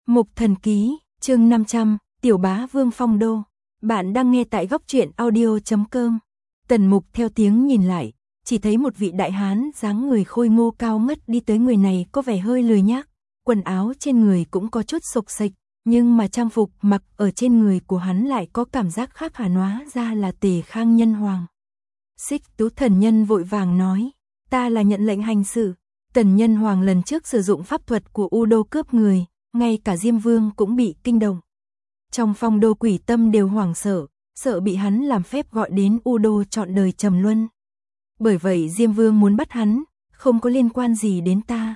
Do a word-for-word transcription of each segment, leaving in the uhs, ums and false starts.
Mục Thần Ký, chương năm trăm, Tiểu Bá Vương phong đô. Bạn đang nghe tại góc truyện audio chấm com. Tần Mục theo tiếng nhìn lại, chỉ thấy một vị đại hán dáng người khôi ngô cao ngất đi tới. Người này có vẻ hơi lười nhác, quần áo trên người cũng có chút xộc xệch, nhưng mà trang phục mặc ở trên người của hắn lại có cảm giác khác hẳn, hóa ra là Tề Khang Nhân Hoàng. Xích Tú Thần Nhân vội vàng nói, ta là nhận lệnh hành sự. Tần Nhân Hoàng lần trước sử dụng pháp thuật của U Đô cướp người, ngay cả Diêm Vương cũng bị kinh động. Trong phong đô quỷ tâm đều hoảng sợ, sợ bị hắn làm phép gọi đến U Đô trọn đời trầm luân. Bởi vậy Diêm Vương muốn bắt hắn, không có liên quan gì đến ta.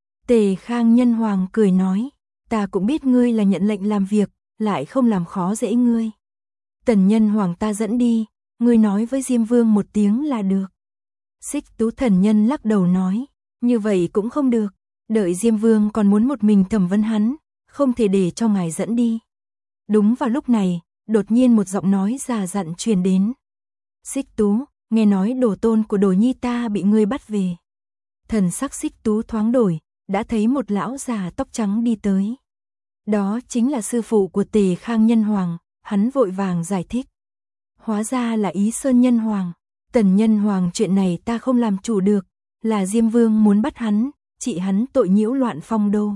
Tề Khang Nhân Hoàng cười nói, ta cũng biết ngươi là nhận lệnh làm việc, lại không làm khó dễ ngươi. Tần Nhân Hoàng ta dẫn đi, ngươi nói với Diêm Vương một tiếng là được. Xích Tú Thần Nhân lắc đầu nói, như vậy cũng không được, đợi Diêm Vương còn muốn một mình thẩm vấn hắn, không thể để cho ngài dẫn đi. Đúng vào lúc này, đột nhiên một giọng nói già dặn truyền đến. Xích Tú, nghe nói đồ tôn của Đồ Nhi ta bị ngươi bắt về. Thần sắc Xích Tú thoáng đổi, đã thấy một lão già tóc trắng đi tới. Đó chính là sư phụ của Tề Khang Nhân Hoàng, hắn vội vàng giải thích. Hóa ra là Ý Sơn Nhân Hoàng, Tần Nhân Hoàng, chuyện này ta không làm chủ được, là Diêm Vương muốn bắt hắn, trị hắn tội nhiễu loạn phong đô.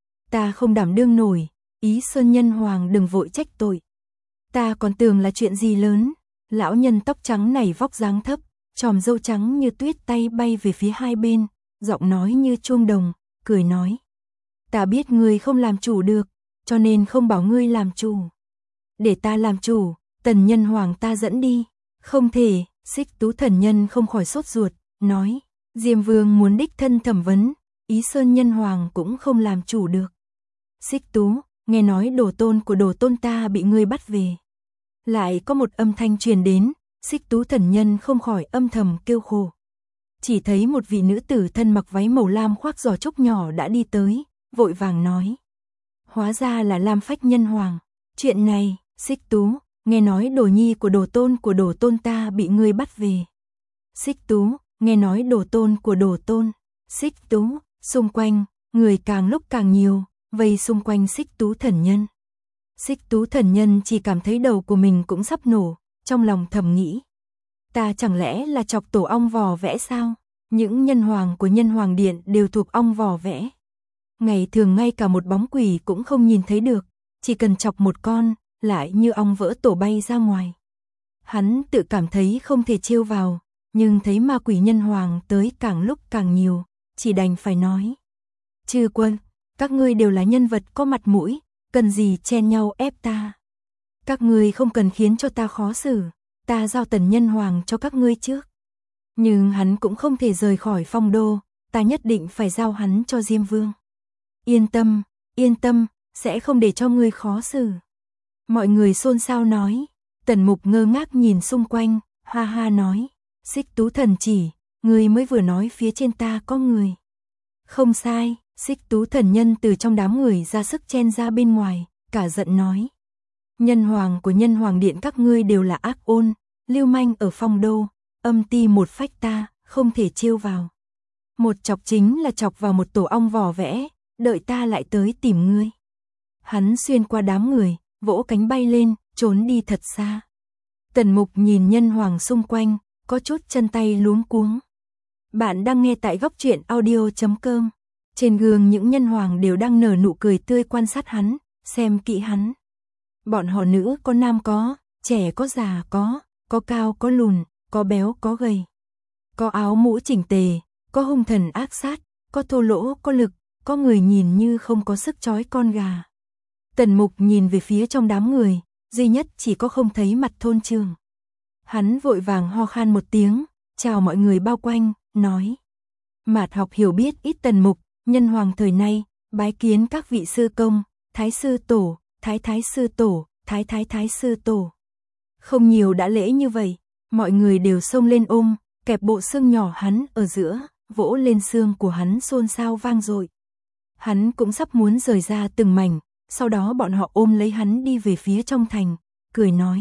Ta không đảm đương nổi, Ý Sơn Nhân Hoàng đừng vội trách tội. Ta còn tưởng là chuyện gì lớn. Lão nhân tóc trắng này vóc dáng thấp, chòm râu trắng như tuyết, tay bay về phía hai bên, giọng nói như chuông đồng, cười nói. Ta biết ngươi không làm chủ được, cho nên không bảo ngươi làm chủ. Để ta làm chủ, Tần Nhân Hoàng ta dẫn đi. Không thể, Xích Tú Thần Nhân không khỏi sốt ruột, nói. Diêm Vương muốn đích thân thẩm vấn, Ý Sơn Nhân Hoàng cũng không làm chủ được. Xích Tú, nghe nói đồ tôn của đồ tôn ta bị ngươi bắt về. Lại có một âm thanh truyền đến, Xích Tú Thần Nhân không khỏi âm thầm kêu khổ. Chỉ thấy một vị nữ tử thân mặc váy màu lam khoác giỏ trúc nhỏ đã đi tới, vội vàng nói. Hóa ra là Lam Phách Nhân Hoàng. Chuyện này, Xích Tú, nghe nói đồ nhi của đồ tôn của đồ tôn ta bị ngươi bắt về. Xích Tú, nghe nói đồ tôn của đồ tôn. Xích Tú, xung quanh, người càng lúc càng nhiều, vây xung quanh Xích Tú Thần Nhân. Xích Tú Thần Nhân chỉ cảm thấy đầu của mình cũng sắp nổ, trong lòng thầm nghĩ. Ta chẳng lẽ là chọc tổ ong vò vẽ sao? Những nhân hoàng của Nhân Hoàng Điện đều thuộc ong vò vẽ. Ngày thường ngay cả một bóng quỷ cũng không nhìn thấy được, chỉ cần chọc một con, lại như ong vỡ tổ bay ra ngoài. Hắn tự cảm thấy không thể trêu vào, nhưng thấy ma quỷ Nhân Hoàng tới càng lúc càng nhiều, chỉ đành phải nói. Chư quân, các ngươi đều là nhân vật có mặt mũi, cần gì chen nhau ép ta. Các ngươi không cần khiến cho ta khó xử, ta giao Tần Nhân Hoàng cho các ngươi trước. Nhưng hắn cũng không thể rời khỏi phong đô, ta nhất định phải giao hắn cho Diêm Vương. Yên tâm, yên tâm, sẽ không để cho ngươi khó xử. Mọi người xôn xao nói. Tần Mục ngơ ngác nhìn xung quanh, ha ha nói. Xích Tú Thần chỉ, ngươi mới vừa nói phía trên ta có người. Không sai. Xích Tú Thần Nhân từ trong đám người ra sức chen ra bên ngoài, cả giận nói. Nhân hoàng của Nhân Hoàng Điện các ngươi đều là ác ôn, lưu manh ở phong đô, âm ti một phách ta, không thể trêu vào. Một chọc chính là chọc vào một tổ ong vò vẽ, đợi ta lại tới tìm ngươi. Hắn xuyên qua đám người, vỗ cánh bay lên, trốn đi thật xa. Tần Mục nhìn nhân hoàng xung quanh, có chút chân tay luống cuống. Bạn đang nghe tại góc truyện audio chấm com. Trên gương những nhân hoàng đều đang nở nụ cười tươi quan sát hắn, xem kỹ hắn. Bọn họ nữ có nam có, trẻ có già có, có cao có lùn, có béo có gầy. Có áo mũ chỉnh tề, có hung thần ác sát, có thô lỗ có lực, có người nhìn như không có sức trói con gà. Tần Mục nhìn về phía trong đám người, duy nhất chỉ có không thấy mặt Thôn Trường. Hắn vội vàng ho khan một tiếng, chào mọi người bao quanh, nói. Mạt học hiểu biết ít. Tần Mục, Nhân Hoàng thời nay, bái kiến các vị sư công, thái sư tổ, thái thái sư tổ, thái thái thái sư tổ. Không nhiều đã lễ như vậy, mọi người đều xông lên ôm, kẹp bộ xương nhỏ hắn ở giữa, vỗ lên xương của hắn xôn xao vang dội. Hắn cũng sắp muốn rời ra từng mảnh, sau đó bọn họ ôm lấy hắn đi về phía trong thành, cười nói.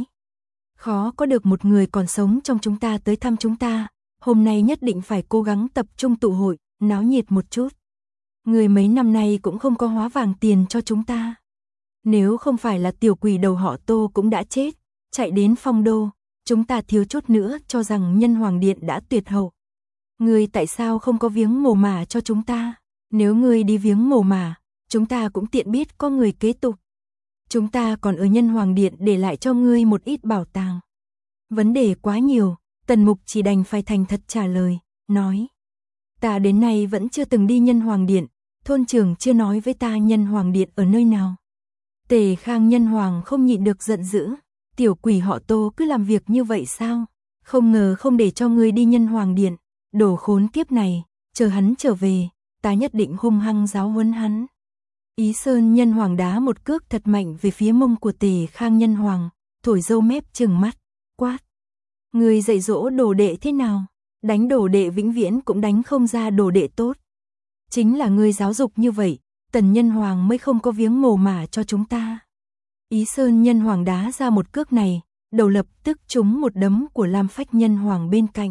Khó có được một người còn sống trong chúng ta tới thăm chúng ta, hôm nay nhất định phải cố gắng tập trung tụ hội, náo nhiệt một chút. Người mấy năm nay cũng không có hóa vàng tiền cho chúng ta. Nếu không phải là tiểu quỷ đầu họ Tô cũng đã chết, chạy đến Phong Đô, chúng ta thiếu chút nữa cho rằng Nhân Hoàng Điện đã tuyệt hậu. Ngươi tại sao không có viếng mồ mả cho chúng ta? Nếu ngươi đi viếng mồ mả, chúng ta cũng tiện biết có người kế tục. Chúng ta còn ở Nhân Hoàng Điện để lại cho ngươi một ít bảo tàng. Vấn đề quá nhiều, Tần Mục chỉ đành phải thành thật trả lời, nói. Ta đến nay vẫn chưa từng đi Nhân Hoàng Điện, thôn trưởng chưa nói với ta Nhân Hoàng Điện ở nơi nào. Tề Khang Nhân Hoàng không nhịn được giận dữ, tiểu quỷ họ Tô cứ làm việc như vậy sao? Không ngờ không để cho ngươi đi Nhân Hoàng Điện, đồ khốn kiếp này, chờ hắn trở về, ta nhất định hung hăng giáo huấn hắn. Ý Sơn Nhân Hoàng đá một cước thật mạnh về phía mông của Tề Khang Nhân Hoàng, thổi râu mép trừng mắt, quát. Ngươi dạy dỗ đồ đệ thế nào? Đánh đồ đệ vĩnh viễn cũng đánh không ra đồ đệ tốt. Chính là ngươi giáo dục như vậy, Tần Nhân Hoàng mới không có viếng mồ mả cho chúng ta. Ý Sơn Nhân Hoàng đá ra một cước này, đầu lập tức trúng một đấm của Lam Phách Nhân Hoàng bên cạnh.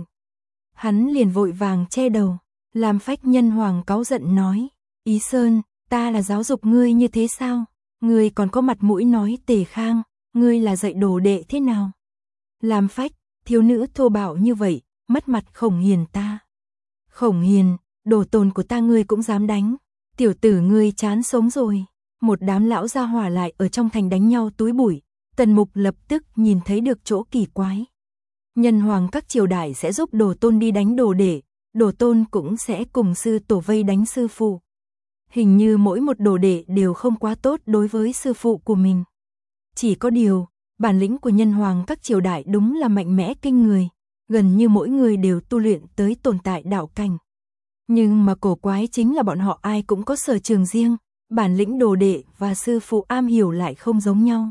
Hắn liền vội vàng che đầu, Lam Phách Nhân Hoàng cáu giận nói, Ý Sơn, ta là giáo dục ngươi như thế sao? Ngươi còn có mặt mũi nói Tề Khang, ngươi là dạy đồ đệ thế nào? Lam Phách, thiếu nữ thô bạo như vậy, mất mặt Khổng Hiền ta. Khổng Hiền, đồ tôn của ta ngươi cũng dám đánh, tiểu tử ngươi chán sống rồi. Một đám lão gia hỏa lại ở trong thành đánh nhau túi bụi, Tần Mục lập tức nhìn thấy được chỗ kỳ quái. Nhân Hoàng các triều đại sẽ giúp đồ tôn đi đánh đồ đệ, đồ tôn cũng sẽ cùng sư tổ vây đánh sư phụ. Hình như mỗi một đồ đệ đều không quá tốt đối với sư phụ của mình. Chỉ có điều, bản lĩnh của Nhân Hoàng các triều đại đúng là mạnh mẽ kinh người, gần như mỗi người đều tu luyện tới tồn tại đạo cảnh. Nhưng mà cổ quái chính là bọn họ ai cũng có sở trường riêng, bản lĩnh đồ đệ và sư phụ am hiểu lại không giống nhau.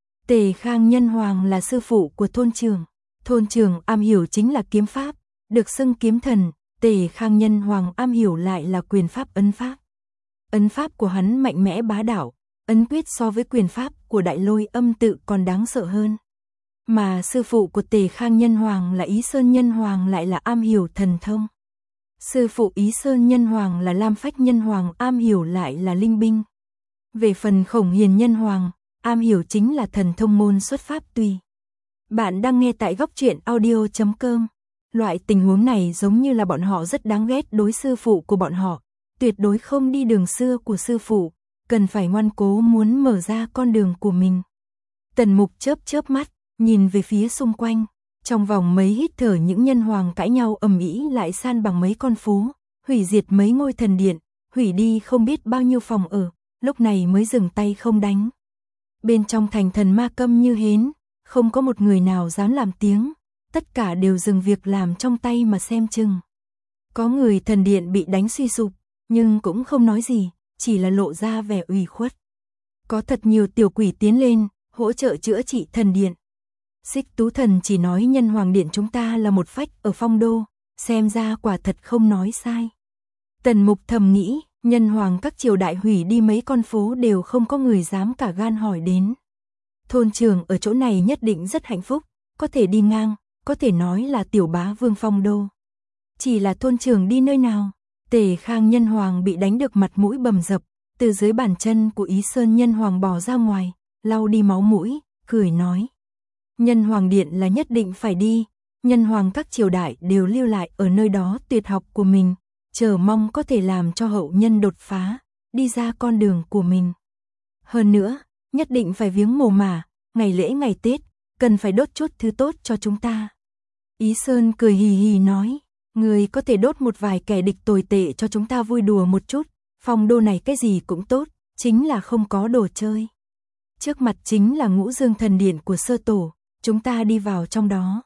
Tề Khang Nhân Hoàng là sư phụ của thôn trưởng, thôn trưởng am hiểu chính là kiếm pháp, được xưng kiếm thần, Tề Khang Nhân Hoàng am hiểu lại là quyền pháp ấn pháp. Ấn pháp của hắn mạnh mẽ bá đạo, ấn quyết so với quyền pháp của Đại Lôi Âm Tự còn đáng sợ hơn. Mà sư phụ của Tề Khang Nhân Hoàng là Ý Sơn Nhân Hoàng lại là am hiểu thần thông. Sư phụ Ý Sơn Nhân Hoàng là Lam Phách Nhân Hoàng am hiểu lại là linh binh. Về phần Khổng Hiền Nhân Hoàng, am hiểu chính là thần thông môn xuất pháp tùy. Bạn đang nghe tại góc truyện audio chấm com. Loại tình huống này giống như là bọn họ rất đáng ghét đối sư phụ của bọn họ, tuyệt đối không đi đường xưa của sư phụ, cần phải ngoan cố muốn mở ra con đường của mình. Tần Mục chớp chớp mắt, nhìn về phía xung quanh, trong vòng mấy hít thở những nhân hoàng cãi nhau ầm ĩ lại san bằng mấy con phố, hủy diệt mấy ngôi thần điện, hủy đi không biết bao nhiêu phòng ở, lúc này mới dừng tay không đánh. Bên trong thành thần ma câm như hến, không có một người nào dám làm tiếng, tất cả đều dừng việc làm trong tay mà xem chừng. Có người thần điện bị đánh suy sụp, nhưng cũng không nói gì, chỉ là lộ ra vẻ ủy khuất. Có thật nhiều tiểu quỷ tiến lên, hỗ trợ chữa trị thần điện. Xích Tú Thần chỉ nói Nhân Hoàng Điện chúng ta là một phách ở Phong Đô, xem ra quả thật không nói sai. Tần Mục thầm nghĩ, Nhân Hoàng các triều đại hủy đi mấy con phố đều không có người dám cả gan hỏi đến. Thôn trưởng ở chỗ này nhất định rất hạnh phúc, có thể đi ngang, có thể nói là tiểu bá vương Phong Đô. Chỉ là thôn trưởng đi nơi nào? Tề Khang Nhân Hoàng bị đánh được mặt mũi bầm dập, từ dưới bàn chân của Ý Sơn Nhân Hoàng bò ra ngoài, lau đi máu mũi, cười nói. Nhân Hoàng Điện là nhất định phải đi, Nhân Hoàng các triều đại đều lưu lại ở nơi đó tuyệt học của mình, chờ mong có thể làm cho hậu nhân đột phá, đi ra con đường của mình. Hơn nữa, nhất định phải viếng mồ mả, ngày lễ ngày Tết, cần phải đốt chút thứ tốt cho chúng ta. Ý Sơn cười hì hì nói, người có thể đốt một vài kẻ địch tồi tệ cho chúng ta vui đùa một chút, Phong Đô này cái gì cũng tốt, chính là không có đồ chơi. Trước mặt chính là Ngũ Dương Thần Điện của Sơ Tổ, chúng ta đi vào trong đó.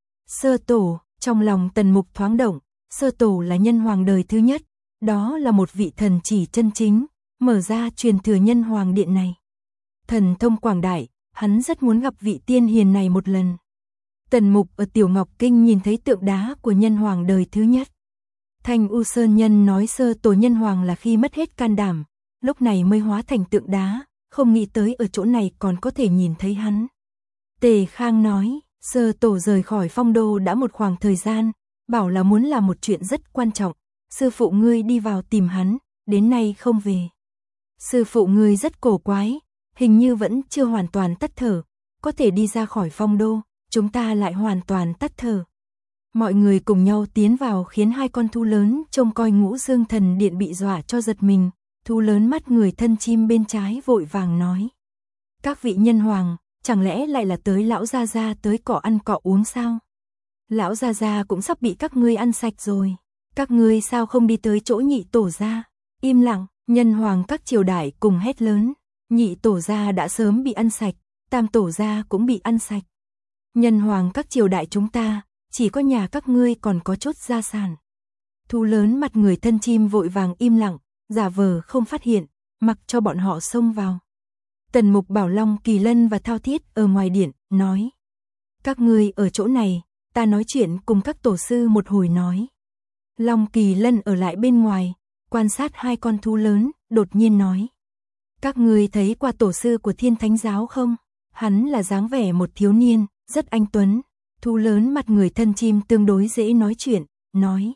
Sơ Tổ, trong lòng Tần Mục thoáng động, Sơ Tổ là Nhân Hoàng đời thứ nhất, đó là một vị thần chỉ chân chính, mở ra truyền thừa Nhân Hoàng Điện này. Thần thông quảng đại, hắn rất muốn gặp vị tiên hiền này một lần. Tần Mục ở Tiểu Ngọc Kinh nhìn thấy tượng đá của Nhân Hoàng đời thứ nhất. Thanh U Sơn Nhân nói Sơ Tổ Nhân Hoàng là khi mất hết can đảm, lúc này mới hóa thành tượng đá, không nghĩ tới ở chỗ này còn có thể nhìn thấy hắn. Tề Khang nói, Sơ Tổ rời khỏi Phong Đô đã một khoảng thời gian, bảo là muốn làm một chuyện rất quan trọng, sư phụ ngươi đi vào tìm hắn, đến nay không về. Sư phụ ngươi rất cổ quái, hình như vẫn chưa hoàn toàn tắt thở, có thể đi ra khỏi phong đô, chúng ta lại hoàn toàn tắt thở. Mọi người cùng nhau tiến vào khiến hai con thú lớn trông coi Ngũ Dương Thần Điện bị dọa cho giật mình, thú lớn mắt người thân chim bên trái vội vàng nói. Các vị nhân hoàng, chẳng lẽ lại là tới lão gia gia tới cỏ ăn cỏ uống sao? Lão gia gia cũng sắp bị các ngươi ăn sạch rồi, các ngươi sao không đi tới chỗ nhị tổ gia? Im lặng, nhân hoàng các triều đại cùng hét lớn, nhị tổ gia đã sớm bị ăn sạch, tam tổ gia cũng bị ăn sạch. Nhân hoàng các triều đại chúng ta, chỉ có nhà các ngươi còn có chút gia sản. Thú lớn mặt người thân chim vội vàng im lặng, giả vờ không phát hiện, mặc cho bọn họ xông vào. Tần Mục bảo Long Kỳ Lân và Thao Thiết ở ngoài điện, nói. Các ngươi ở chỗ này, ta nói chuyện cùng các tổ sư một hồi nói. Long Kỳ Lân ở lại bên ngoài, quan sát hai con thú lớn, đột nhiên nói. Các ngươi thấy qua tổ sư của Thiên Thánh Giáo không? Hắn là dáng vẻ một thiếu niên, rất anh tuấn. Thú lớn mặt người thân chim tương đối dễ nói chuyện, nói.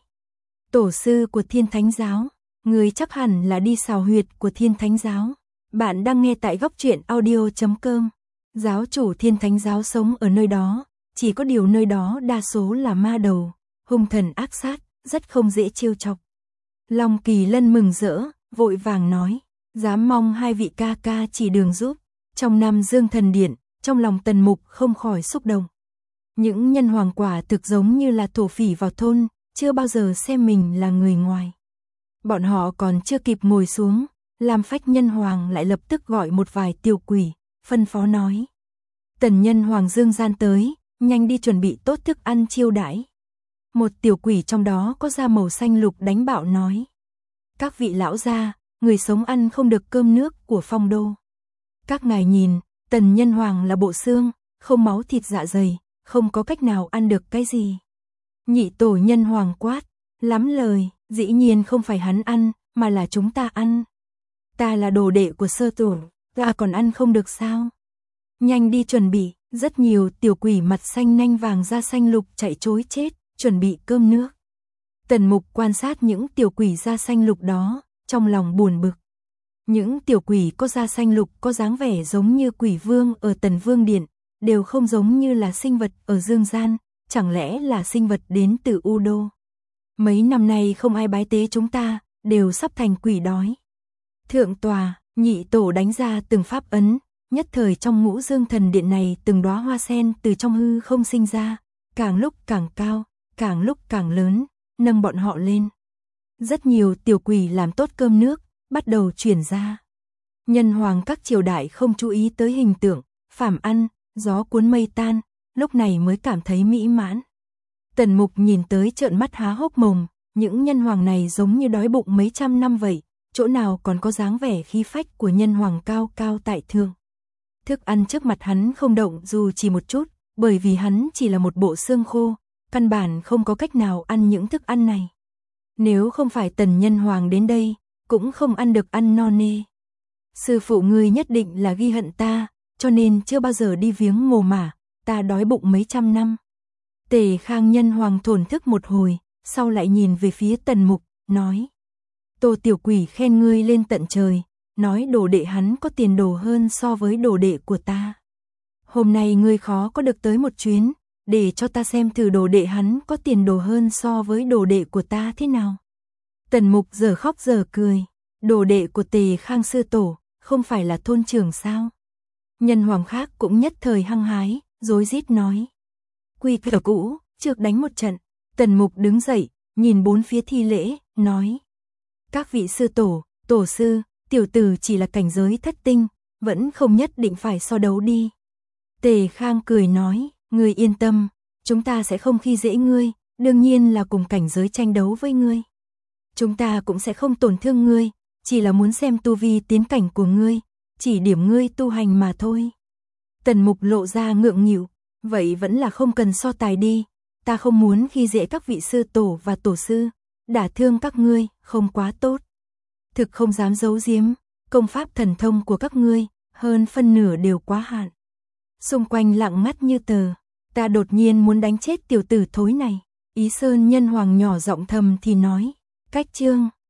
Tổ sư của Thiên Thánh Giáo, người chắc hẳn là đi xào huyệt của Thiên Thánh Giáo. Bạn đang nghe tại góc truyện audio chấm com. Giáo chủ Thiên Thánh Giáo sống ở nơi đó, chỉ có điều nơi đó đa số là ma đầu, hung thần ác sát, rất không dễ trêu chọc. Long Kỳ Lân mừng rỡ, vội vàng nói, dám mong hai vị ca ca chỉ đường giúp. Trong Nam Dương Thần Điện, trong lòng Tần Mục không khỏi xúc động. Những nhân hoàng quả thực giống như là thổ phỉ vào thôn, chưa bao giờ xem mình là người ngoài. Bọn họ còn chưa kịp ngồi xuống, Lam Phách nhân hoàng lại lập tức gọi một vài tiểu quỷ, phân phó nói. Tần nhân hoàng dương gian tới, nhanh đi chuẩn bị tốt thức ăn chiêu đãi. Một tiểu quỷ trong đó có da màu xanh lục đánh bạo nói. Các vị lão gia, người sống ăn không được cơm nước của phong đô. Các ngài nhìn, tần nhân hoàng là bộ xương, không máu thịt dạ dày, không có cách nào ăn được cái gì. Nhị tổ nhân hoàng quát, lắm lời, dĩ nhiên không phải hắn ăn, mà là chúng ta ăn. Ta là đồ đệ của sơ tổ, ta còn ăn không được sao? Nhanh đi chuẩn bị, rất nhiều tiểu quỷ mặt xanh nanh vàng da xanh lục chạy trối chết, chuẩn bị cơm nước. Tần Mục quan sát những tiểu quỷ da xanh lục đó, trong lòng buồn bực. Những tiểu quỷ có da xanh lục có dáng vẻ giống như quỷ vương ở Tần Vương Điện, đều không giống như là sinh vật ở dương gian, chẳng lẽ là sinh vật đến từ U Đô. Mấy năm nay không ai bái tế chúng ta, đều sắp thành quỷ đói. Thượng tòa, nhị tổ đánh ra từng pháp ấn, nhất thời trong Ngũ Dương Thần Điện này từng đóa hoa sen từ trong hư không sinh ra, càng lúc càng cao, càng lúc càng lớn, nâng bọn họ lên. Rất nhiều tiểu quỷ làm tốt cơm nước, bắt đầu chuyển ra. Nhân hoàng các triều đại không chú ý tới hình tượng, phàm ăn, gió cuốn mây tan, lúc này mới cảm thấy mỹ mãn. Tần Mục nhìn tới trợn mắt há hốc mồm, những nhân hoàng này giống như đói bụng mấy trăm năm vậy, chỗ nào còn có dáng vẻ khí phách của nhân hoàng cao cao tại thượng. Thức ăn trước mặt hắn không động dù chỉ một chút, bởi vì hắn chỉ là một bộ xương khô, căn bản không có cách nào ăn những thức ăn này. Nếu không phải tần nhân hoàng đến đây, cũng không ăn được ăn no nê. Sư phụ ngươi nhất định là ghi hận ta, cho nên chưa bao giờ đi viếng mồ mả, ta đói bụng mấy trăm năm. Tề Khang nhân hoàng thổn thức một hồi, sau lại nhìn về phía Tần Mục, nói. Tô tiểu quỷ khen ngươi lên tận trời, nói đồ đệ hắn có tiền đồ hơn so với đồ đệ của ta. Hôm nay ngươi khó có được tới một chuyến, để cho ta xem thử đồ đệ hắn có tiền đồ hơn so với đồ đệ của ta thế nào. Tần Mục giờ khóc giờ cười, đồ đệ của Tề Khang sư tổ, không phải là thôn trưởng sao? Nhân hoàng khác cũng nhất thời hăng hái, rối rít nói. Quy củ cũ, trước đánh một trận. Tần Mục đứng dậy, nhìn bốn phía thi lễ, nói. Các vị sư tổ, tổ sư, tiểu tử chỉ là cảnh giới thất tinh, vẫn không nhất định phải so đấu đi. Tề Khang cười nói, ngươi yên tâm, chúng ta sẽ không khi dễ ngươi, đương nhiên là cùng cảnh giới tranh đấu với ngươi. Chúng ta cũng sẽ không tổn thương ngươi, chỉ là muốn xem tu vi tiến cảnh của ngươi, chỉ điểm ngươi tu hành mà thôi. Tần Mục lộ ra ngượng nghịu, vậy vẫn là không cần so tài đi, ta không muốn khi dễ các vị sư tổ và tổ sư, đả thương các ngươi, không quá tốt. Thực không dám giấu giếm, công pháp thần thông của các ngươi, hơn phân nửa đều quá hạn. Xung quanh lặng ngắt như tờ, ta đột nhiên muốn đánh chết tiểu tử thối này. Ý Sơn nhân hoàng nhỏ giọng thầm thì nói, cách chương.